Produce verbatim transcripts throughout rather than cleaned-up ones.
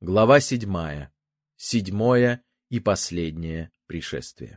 Глава седьмая. Седьмое и последнее пришествие.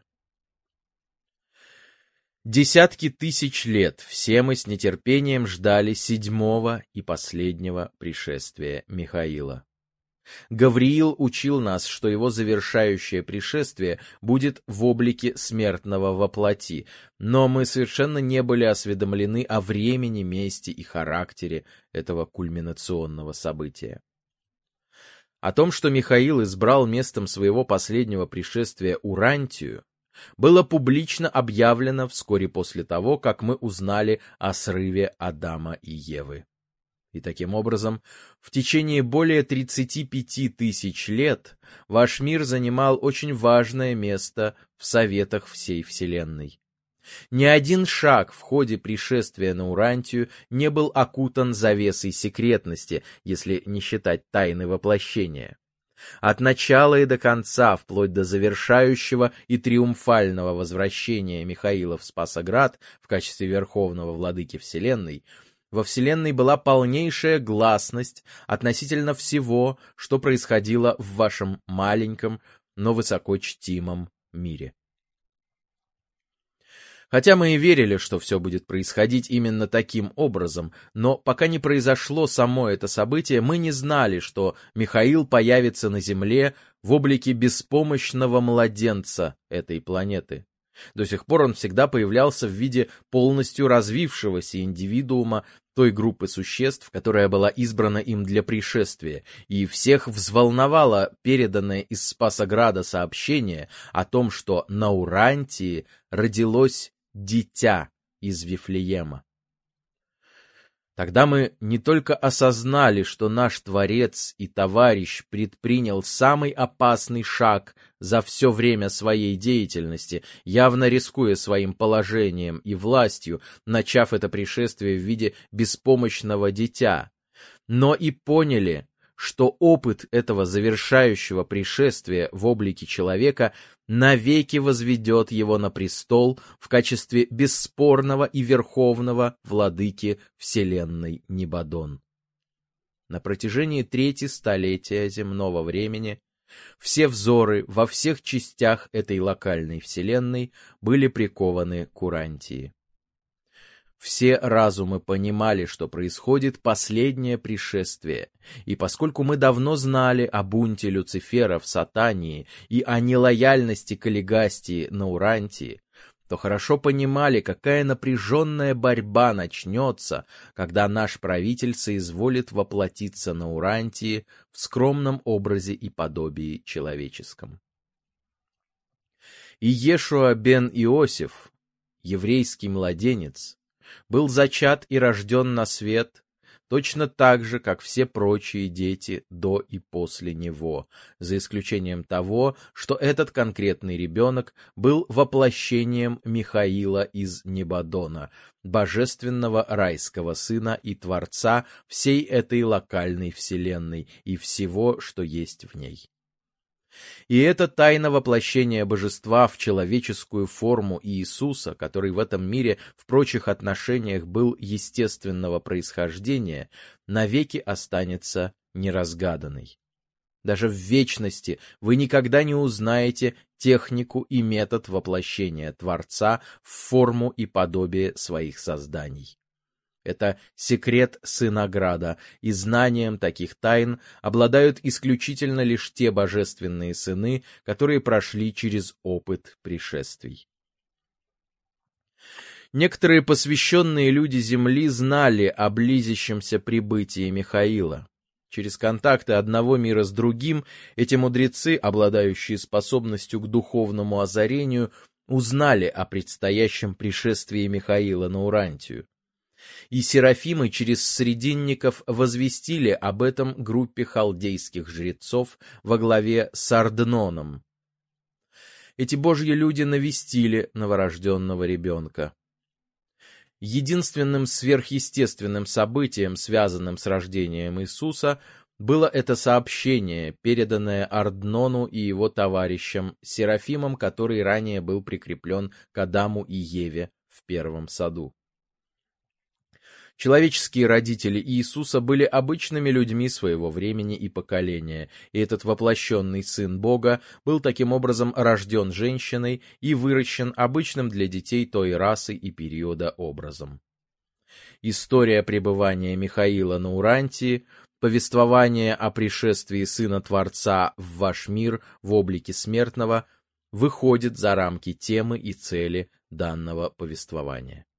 Десятки тысяч лет все мы с нетерпением ждали седьмого и последнего пришествия Михаила. Гавриил учил нас, что его завершающее пришествие будет в облике смертного во плоти, но мы совершенно не были осведомлены о времени, месте и характере этого кульминационного события. О том, что Михаил избрал местом своего последнего пришествия Урантию, было публично объявлено вскоре после того, как мы узнали о срыве Адама и Евы. И таким образом, в течение более тридцати пяти тысяч лет ваш мир занимал очень важное место в советах всей Вселенной. Ни один шаг в ходе пришествия на Урантию не был окутан завесой секретности, если не считать тайны воплощения. От начала и до конца, вплоть до завершающего и триумфального возвращения Михаила в Спасоград в качестве верховного владыки Вселенной, во Вселенной была полнейшая гласность относительно всего, что происходило в вашем маленьком, но высоко чтимом мире. Хотя мы и верили, что все будет происходить именно таким образом, но пока не произошло само это событие, мы не знали, что Михаил появится на Земле в облике беспомощного младенца этой планеты. До сих пор он всегда появлялся в виде полностью развившегося индивидуума той группы существ, которая была избрана им для пришествия, и всех взволновало переданное из Спасограда сообщение о том, что на Урантии родилось дитя из Вифлеема. Тогда мы не только осознали, что наш Творец и Товарищ предпринял самый опасный шаг за все время своей деятельности, явно рискуя своим положением и властью, начав это пришествие в виде беспомощного дитя, но и поняли, что опыт этого завершающего пришествия в облике человека навеки возведет его на престол в качестве бесспорного и верховного владыки вселенной Нибадон. На протяжении трети столетия земного времени все взоры во всех частях этой локальной вселенной были прикованы к Урантии. Все разумы понимали, что происходит последнее пришествие, и поскольку мы давно знали о бунте Люцифера в Сатании и о нелояльности Каллигастии на Урантии, то хорошо понимали, какая напряженная борьба начнется, когда наш правитель соизволит воплотиться на Урантии в скромном образе и подобии человеческом. Иешуа бен Иосиф, еврейский младенец, был зачат и рожден на свет точно так же, как все прочие дети до и после него, за исключением того, что этот конкретный ребенок был воплощением Михаила из Нибадона, божественного райского сына и творца всей этой локальной вселенной и всего, что есть в ней. И эта тайна воплощения божества в человеческую форму Иисуса, который в этом мире в прочих отношениях был естественного происхождения, навеки останется неразгаданной. Даже в вечности вы никогда не узнаете технику и метод воплощения Творца в форму и подобие своих созданий. Это секрет Сынограда, и знанием таких тайн обладают исключительно лишь те божественные сыны, которые прошли через опыт пришествий. Некоторые посвященные люди Земли знали о близящемся прибытии Михаила. Через контакты одного мира с другим эти мудрецы, обладающие способностью к духовному озарению, узнали о предстоящем пришествии Михаила на Урантию. И серафимы через срединников возвестили об этом группе халдейских жрецов во главе с Ардноном. Эти божьи люди навестили новорожденного ребенка. Единственным сверхъестественным событием, связанным с рождением Иисуса, было это сообщение, переданное Арднону и его товарищам, серафимам, который ранее был прикреплен к Адаму и Еве в первом саду. Человеческие родители Иисуса были обычными людьми своего времени и поколения, и этот воплощенный Сын Бога был таким образом рожден женщиной и выращен обычным для детей той расы и периода образом. История пребывания Михаила на Урантии, повествование о пришествии Сына Творца в ваш мир в облике смертного выходит за рамки темы и цели данного повествования.